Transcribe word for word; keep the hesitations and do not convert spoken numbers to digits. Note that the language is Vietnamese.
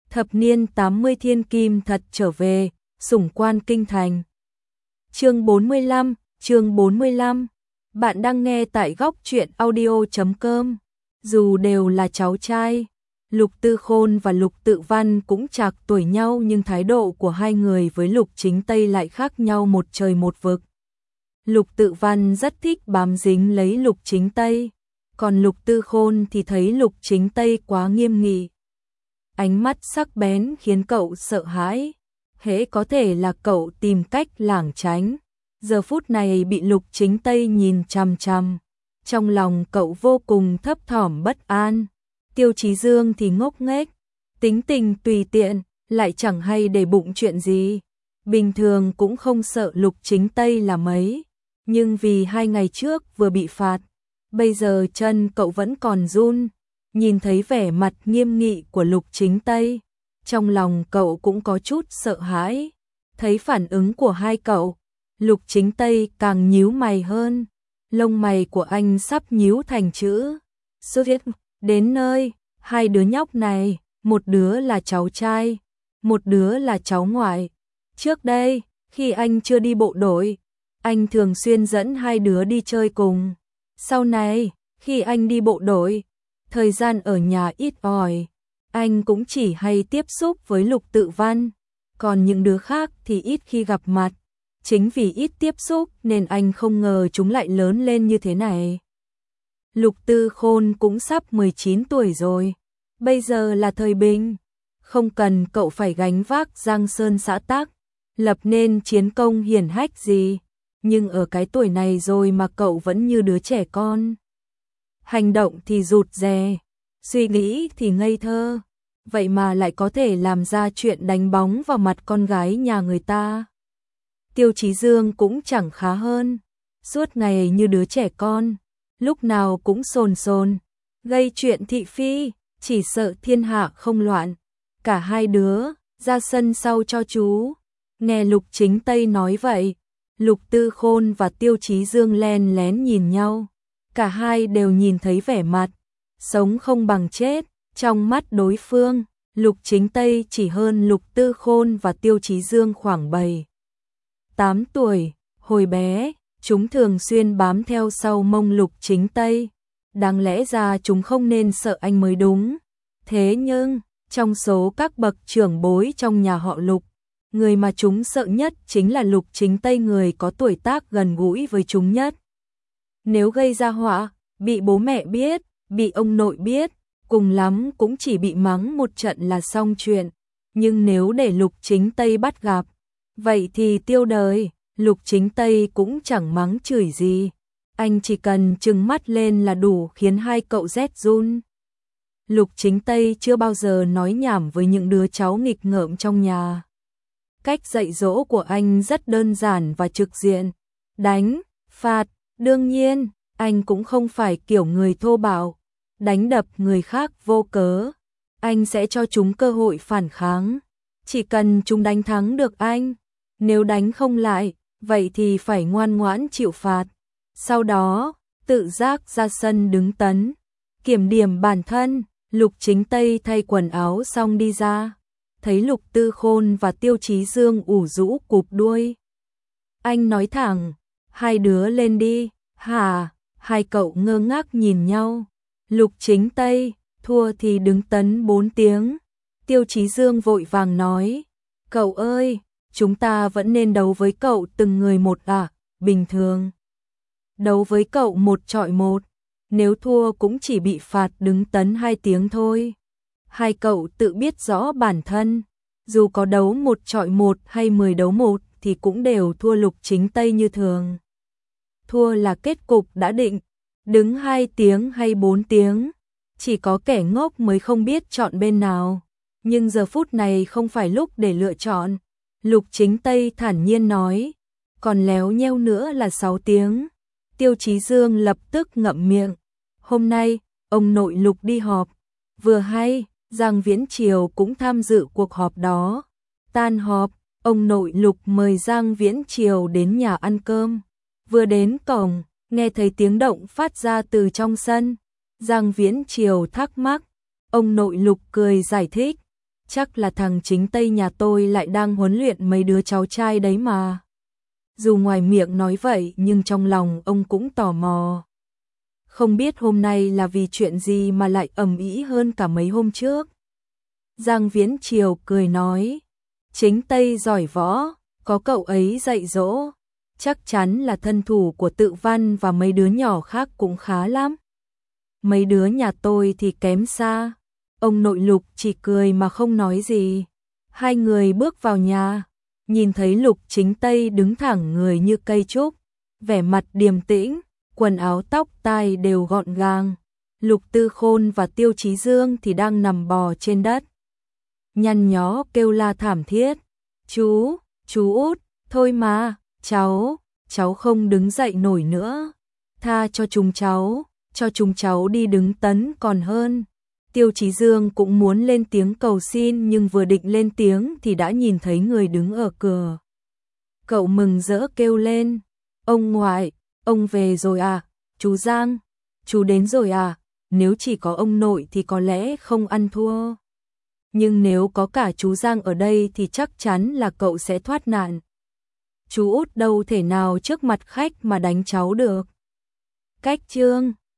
Thập niên tám mươi thiên kim thật trở về, sủng quan kinh thành. Chương bốn mươi lăm, chương bốn mươi lăm. Bạn đang nghe tại góc truyện audio chấm com. Dù đều là cháu trai, Lục Tư Khôn và Lục Tự Văn cũng trạc tuổi nhau, nhưng thái độ của hai người với Lục Chính Tây lại khác nhau một trời một vực. Lục Tự Văn rất thích bám dính lấy Lục Chính Tây, còn Lục Tư Khôn thì thấy Lục Chính Tây quá nghiêm nghị. Ánh mắt sắc bén khiến cậu sợ hãi, hễ có thể là cậu tìm cách lảng tránh. Giờ phút này bị Lục Chính Tây nhìn chằm chằm, trong lòng cậu vô cùng thấp thỏm bất an. Tiêu Chí Dương thì ngốc nghếch, tính tình tùy tiện, lại chẳng hay để bụng chuyện gì. Bình thường cũng không sợ Lục Chính Tây là mấy, nhưng vì hai ngày trước vừa bị phạt, bây giờ chân cậu vẫn còn run. Nhìn thấy vẻ mặt nghiêm nghị của Lục Chính Tây, trong lòng cậu cũng có chút sợ hãi. Thấy phản ứng của hai cậu, Lục Chính Tây càng nhíu mày hơn. Lông mày của anh sắp nhíu thành chữ Số viết. Đến nơi, hai đứa nhóc này, một đứa là cháu trai, một đứa là cháu ngoại. Trước đây, khi anh chưa đi bộ đội, anh thường xuyên dẫn hai đứa đi chơi cùng. Sau này, khi anh đi bộ đội, thời gian ở nhà ít ỏi, anh cũng chỉ hay tiếp xúc với Lục Tự Văn, còn những đứa khác thì ít khi gặp mặt. Chính vì ít tiếp xúc nên anh không ngờ chúng lại lớn lên như thế này. Lục Tư Khôn cũng sắp mười chín tuổi rồi, bây giờ là thời bình, không cần cậu phải gánh vác giang sơn xã tắc, lập nên chiến công hiển hách gì, nhưng ở cái tuổi này rồi mà cậu vẫn như đứa trẻ con. Hành động thì rụt rè, suy nghĩ thì ngây thơ, vậy mà lại có thể làm ra chuyện đánh bóng vào mặt con gái nhà người ta. Tiêu Chí Dương cũng chẳng khá hơn, suốt ngày như đứa trẻ con, lúc nào cũng sồn sồn, gây chuyện thị phi, chỉ sợ thiên hạ không loạn. Cả hai đứa, ra sân sau cho chú. Nghe Lục Chính Tây nói vậy, Lục Tư Khôn và Tiêu Chí Dương len lén nhìn nhau. Cả hai đều nhìn thấy vẻ mặt sống không bằng chết trong mắt đối phương. Lục Chính Tây chỉ hơn Lục Tư Khôn và Tiêu Chí Dương khoảng bảy, tám tuổi. Hồi bé, chúng thường xuyên bám theo sau mông Lục Chính Tây. Đáng lẽ ra chúng không nên sợ anh mới đúng. Thế nhưng, trong số các bậc trưởng bối trong nhà họ Lục, người mà chúng sợ nhất chính là Lục Chính Tây, người có tuổi tác gần gũi với chúng nhất. Nếu gây ra họa, bị bố mẹ biết, bị ông nội biết, cùng lắm cũng chỉ bị mắng một trận là xong chuyện. Nhưng nếu để Lục Chính Tây bắt gặp, vậy thì tiêu đời. Lục Chính Tây cũng chẳng mắng chửi gì, anh chỉ cần trừng mắt lên là đủ khiến hai cậu rét run. Lục Chính Tây chưa bao giờ nói nhảm với những đứa cháu nghịch ngợm trong nhà. Cách dạy dỗ của anh rất đơn giản và trực diện, đánh, phạt. Đương nhiên, anh cũng không phải kiểu người thô bạo, đánh đập người khác vô cớ. Anh sẽ cho chúng cơ hội phản kháng, chỉ cần chúng đánh thắng được anh. Nếu đánh không lại, vậy thì phải ngoan ngoãn chịu phạt. Sau đó, tự giác ra sân đứng tấn, kiểm điểm bản thân. Lục Chính Tây thay quần áo xong đi ra, thấy Lục Tư Khôn và Tiêu Chí Dương ủ rũ cụp đuôi. Anh nói thẳng, hai đứa lên đi. Hả? Hai cậu ngơ ngác nhìn nhau. Lục Chính Tây, thua thì đứng tấn bốn tiếng. Tiêu Chí Dương vội vàng nói, cậu ơi, chúng ta vẫn nên đấu với cậu từng người một à? Bình thường đấu với cậu một chọi một, nếu thua cũng chỉ bị phạt đứng tấn hai tiếng thôi. Hai cậu tự biết rõ bản thân, dù có đấu một chọi một hay mười đấu một thì cũng đều thua Lục Chính Tây như thường. Thua là kết cục đã định, đứng hai tiếng hay bốn tiếng, chỉ có kẻ ngốc mới không biết chọn bên nào. Nhưng giờ phút này không phải lúc để lựa chọn. Lục Chính Tây thản nhiên nói, còn léo nheo nữa là sáu tiếng. Tiêu Chí Dương lập tức ngậm miệng. Hôm nay, ông nội Lục đi họp. Vừa hay, Giang Viễn Triều cũng tham dự cuộc họp đó. Tan họp, ông nội Lục mời Giang Viễn Triều đến nhà ăn cơm. Vừa đến cổng, nghe thấy tiếng động phát ra từ trong sân. Giang Viễn Triều thắc mắc, ông nội Lục cười giải thích, chắc là thằng Chính Tây nhà tôi lại đang huấn luyện mấy đứa cháu trai đấy mà. Dù ngoài miệng nói vậy nhưng trong lòng ông cũng tò mò. Không biết hôm nay là vì chuyện gì mà lại ầm ĩ hơn cả mấy hôm trước. Giang Viễn Triều cười nói, Chính Tây giỏi võ, có cậu ấy dạy dỗ, chắc chắn là thân thủ của Tự Văn và mấy đứa nhỏ khác cũng khá lắm. Mấy đứa nhà tôi thì kém xa. Ông nội Lục chỉ cười mà không nói gì. Hai người bước vào nhà, nhìn thấy Lục Chính Tây đứng thẳng người như cây trúc, vẻ mặt điềm tĩnh, quần áo tóc tai đều gọn gàng. Lục Tư Khôn và Tiêu Chí Dương thì đang nằm bò trên đất, nhăn nhó kêu la thảm thiết. Chú, chú út, thôi mà, cháu, cháu không đứng dậy nổi nữa. Tha cho chúng cháu, cho chúng cháu đi đứng tấn còn hơn. Tiêu Chí Dương cũng muốn lên tiếng cầu xin nhưng vừa định lên tiếng thì đã nhìn thấy người đứng ở cửa. Cậu mừng rỡ kêu lên, ông ngoại, ông về rồi à, chú Giang, chú đến rồi à, nếu chỉ có ông nội thì có lẽ không ăn thua. Nhưng nếu có cả chú Giang ở đây thì chắc chắn là cậu sẽ thoát nạn. Chú út đâu thể nào trước mặt khách mà đánh cháu được. Cách Trương